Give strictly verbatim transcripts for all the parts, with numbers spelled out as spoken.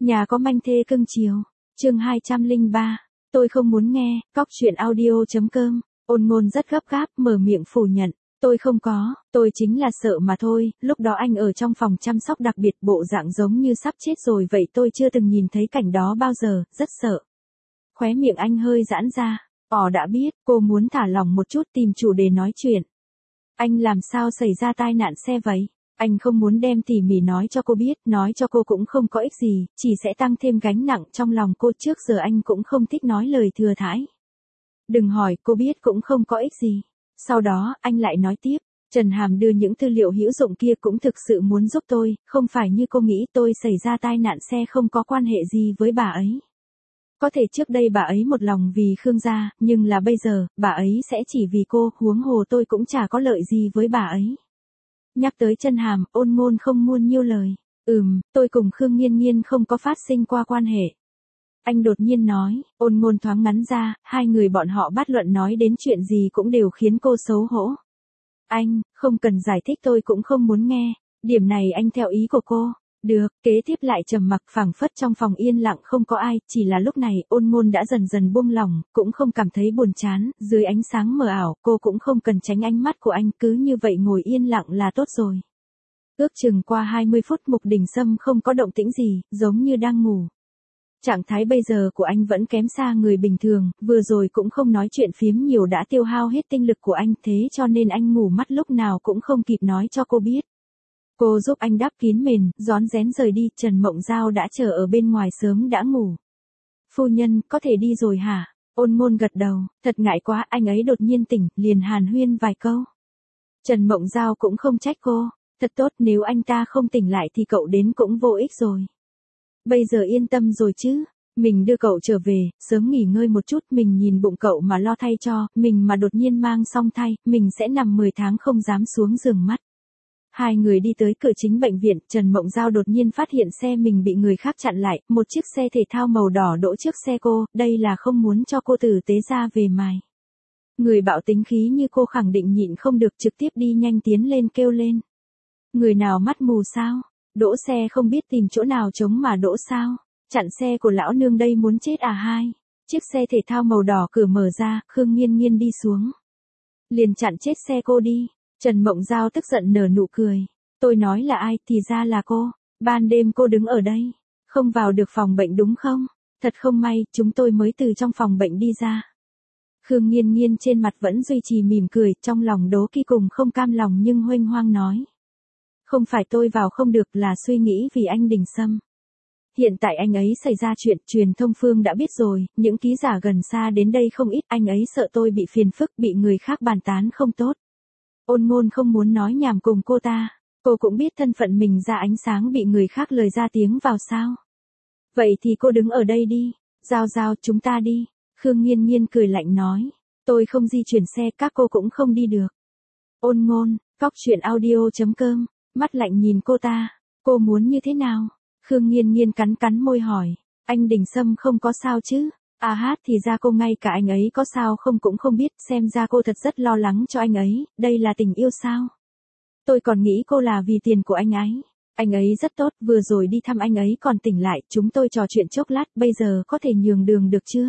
Nhà có manh thê cưng chiều. Chương hai trăm lẻ ba. Tôi không muốn nghe. Cóc truyện audio.com. Ôn Ngôn rất gấp gáp mở miệng phủ nhận. Tôi không có, tôi chính là sợ mà thôi, lúc đó anh ở trong phòng chăm sóc đặc biệt bộ dạng giống như sắp chết rồi vậy, tôi chưa từng nhìn thấy cảnh đó bao giờ, rất sợ. Khóe miệng anh hơi giãn ra. Ồ đã biết, cô muốn thả lỏng một chút tìm chủ đề nói chuyện. Anh làm sao xảy ra tai nạn xe vậy? Anh không muốn đem tỉ mỉ nói cho cô biết, nói cho cô cũng không có ích gì, chỉ sẽ tăng thêm gánh nặng trong lòng cô, trước giờ anh cũng không thích nói lời thừa thãi. Đừng hỏi, cô biết cũng không có ích gì. Sau đó, anh lại nói tiếp, Trần Hàm đưa những tư liệu hữu dụng kia cũng thực sự muốn giúp tôi, không phải như cô nghĩ tôi xảy ra tai nạn xe không có quan hệ gì với bà ấy. Có thể trước đây bà ấy một lòng vì Khương gia, nhưng là bây giờ, bà ấy sẽ chỉ vì cô, huống hồ tôi cũng chả có lợi gì với bà ấy. Nhắc tới Trần Hàm, Ôn Ngôn không muôn nhiêu lời. Ừm, tôi cùng Khương Nghiên Nghiên không có phát sinh qua quan hệ. Anh đột nhiên nói, Ôn Ngôn thoáng ngắn ra, hai người bọn họ bát luận nói đến chuyện gì cũng đều khiến cô xấu hổ. Anh, không cần giải thích tôi cũng không muốn nghe, điểm này anh theo ý của cô. Được, kế tiếp lại trầm mặc phảng phất trong phòng yên lặng không có ai, chỉ là lúc này Ôn Ngôn đã dần dần buông lỏng, cũng không cảm thấy buồn chán, dưới ánh sáng mờ ảo, cô cũng không cần tránh ánh mắt của anh, cứ như vậy ngồi yên lặng là tốt rồi. Ước chừng qua hai mươi phút Mục Đình Sâm không có động tĩnh gì, giống như đang ngủ. Trạng thái bây giờ của anh vẫn kém xa người bình thường, vừa rồi cũng không nói chuyện phiếm nhiều đã tiêu hao hết tinh lực của anh, thế cho nên anh ngủ mắt lúc nào cũng không kịp nói cho cô biết. Cô giúp anh đắp kín mền, rón rén rời đi, Trần Mộng Giao đã chờ ở bên ngoài sớm đã ngủ. Phu nhân, có thể đi rồi hả? Ôn Ngôn gật đầu, thật ngại quá, anh ấy đột nhiên tỉnh, liền hàn huyên vài câu. Trần Mộng Giao cũng không trách cô, thật tốt, nếu anh ta không tỉnh lại thì cậu đến cũng vô ích rồi. Bây giờ yên tâm rồi chứ, mình đưa cậu trở về, sớm nghỉ ngơi một chút, mình nhìn bụng cậu mà lo thay cho, mình mà đột nhiên mang song thai, mình sẽ nằm mười tháng không dám xuống giường mắt. Hai người đi tới cửa chính bệnh viện, Trần Mộng Giao đột nhiên phát hiện xe mình bị người khác chặn lại, một chiếc xe thể thao màu đỏ đỗ trước xe cô, đây là không muốn cho cô tử tế ra về mài. Người bạo tính khí như cô khẳng định nhịn không được, trực tiếp đi nhanh tiến lên kêu lên. Người nào mắt mù sao? Đỗ xe không biết tìm chỗ nào trống mà đỗ sao? Chặn xe của lão nương đây muốn chết à hai? Chiếc xe thể thao màu đỏ cửa mở ra, Khương Nghiên Nghiên đi xuống. Liền chặn chết xe cô đi. Trần Mộng Giao tức giận nở nụ cười. Tôi nói là ai, thì ra là cô. Ban đêm cô đứng ở đây, không vào được phòng bệnh đúng không? Thật không may, chúng tôi mới từ trong phòng bệnh đi ra. Khương Nghiên Nghiên trên mặt vẫn duy trì mỉm cười, trong lòng đố kỵ cùng không cam lòng nhưng huênh hoang nói. Không phải tôi vào không được, là suy nghĩ vì anh Đình Sâm. Hiện tại anh ấy xảy ra chuyện, truyền thông phương đã biết rồi, những ký giả gần xa đến đây không ít, anh ấy sợ tôi bị phiền phức, bị người khác bàn tán không tốt. Ôn Ngôn không muốn nói nhảm cùng cô ta, cô cũng biết thân phận mình ra ánh sáng bị người khác lời ra tiếng vào sao. Vậy thì cô đứng ở đây đi, Giao Giao chúng ta đi. Khương Nghiên Nghiên cười lạnh nói, tôi không di chuyển xe, các cô cũng không đi được. Ôn Ngôn, cóc truyện audio.com, mắt lạnh nhìn cô ta, cô muốn như thế nào? Khương Nghiên Nghiên cắn cắn môi hỏi, anh Đình Sâm không có sao chứ? À hát thì ra cô ngay cả anh ấy có sao không cũng không biết, xem ra cô thật rất lo lắng cho anh ấy, đây là tình yêu sao? Tôi còn nghĩ cô là vì tiền của anh ấy. Anh ấy rất tốt, vừa rồi đi thăm anh ấy còn tỉnh lại, chúng tôi trò chuyện chốc lát, bây giờ có thể nhường đường được chưa?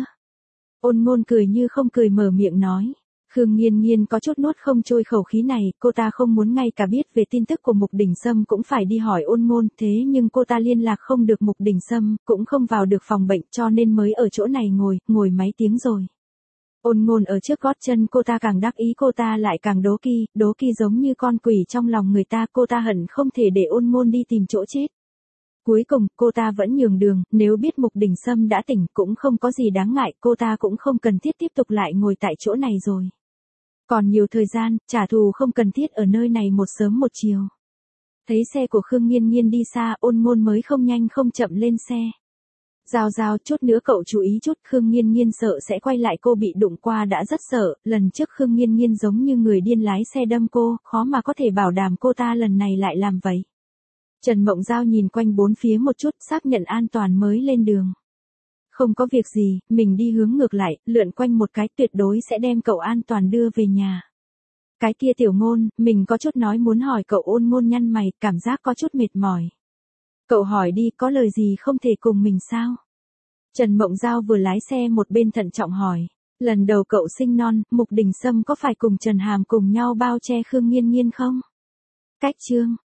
Ôn Ngôn cười như không cười mở miệng nói. Khương Nghiên Nghiên có chút nuốt không trôi khẩu khí này, cô ta không muốn ngay cả biết về tin tức của Mục Đình Sâm cũng phải đi hỏi Ôn Ngôn, thế nhưng cô ta liên lạc không được Mục Đình Sâm, cũng không vào được phòng bệnh cho nên mới ở chỗ này ngồi, ngồi mấy tiếng rồi. Ôn Ngôn ở trước gót chân cô ta càng đắc ý, cô ta lại càng đố kỵ, đố kỵ giống như con quỷ trong lòng người ta, cô ta hận không thể để Ôn Ngôn đi tìm chỗ chết. Cuối cùng, cô ta vẫn nhường đường, nếu biết Mục Đình Sâm đã tỉnh cũng không có gì đáng ngại, cô ta cũng không cần thiết tiếp tục lại ngồi tại chỗ này rồi. Còn nhiều thời gian, trả thù không cần thiết ở nơi này một sớm một chiều. Thấy xe của Khương Nghiên Nghiên đi xa, Ôn Ngôn mới không nhanh không chậm lên xe. Giao Giao, chút nữa cậu chú ý chút, Khương Nghiên Nghiên sợ sẽ quay lại, cô bị đụng qua đã rất sợ, lần trước Khương Nghiên Nghiên giống như người điên lái xe đâm cô, khó mà có thể bảo đảm cô ta lần này lại làm vậy. Trần Mộng Giao nhìn quanh bốn phía một chút, xác nhận an toàn mới lên đường. Không có việc gì, mình đi hướng ngược lại, lượn quanh một cái, tuyệt đối sẽ đem cậu an toàn đưa về nhà. Cái kia Tiểu Ngôn, mình có chút nói muốn hỏi cậu. Ôn Ngôn nhăn mày, cảm giác có chút mệt mỏi. Cậu hỏi đi, có lời gì không thể cùng mình sao? Trần Mộng Giao vừa lái xe một bên thận trọng hỏi. Lần đầu cậu sinh non, Mục Đình Sâm có phải cùng Trần Hàm cùng nhau bao che Khương Nghiên Nghiên không? Cách chương